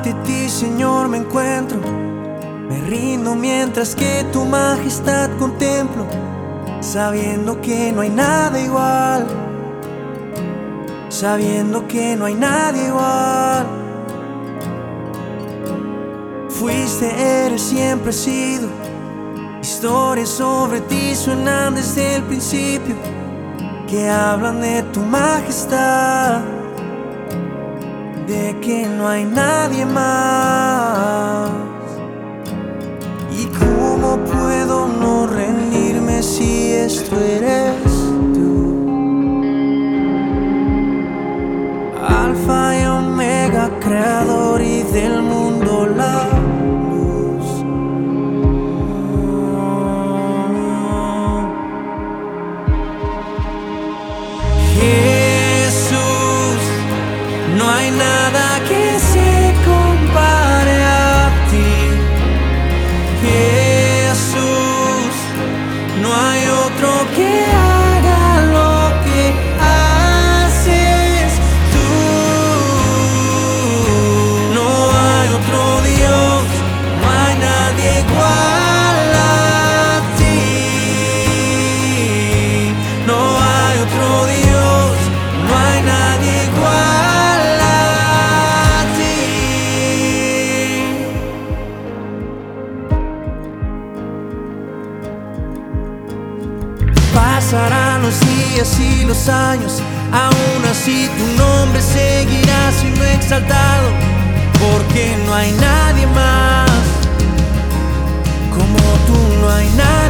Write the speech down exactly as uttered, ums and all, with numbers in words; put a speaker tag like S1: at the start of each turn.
S1: Ante ti, Señor, me encuentro. Me rindo mientras que tu majestad contemplo, sabiendo que no hay nada igual, sabiendo que no hay nadie igual. Fuiste, eres, siempre has sido. Historias sobre ti suenan desde el principio, que hablan de tu majestad, de que no hay nadie más. ¿Y cómo puedo no rendirme si esto eres tú? Alfa y Omega, creador y del mundo la luz. Jesús, no hay nada que se compare a ti. Jesús, no hay otro que haga lo que haces tú. No hay otro Dios, no hay nadie igual a ti. No hay otro Dios, no hay nadie igual a ti. Pasarán los días y los años, aún así tu nombre seguirá siendo exaltado, porque no hay nadie más como tú, no hay nadie.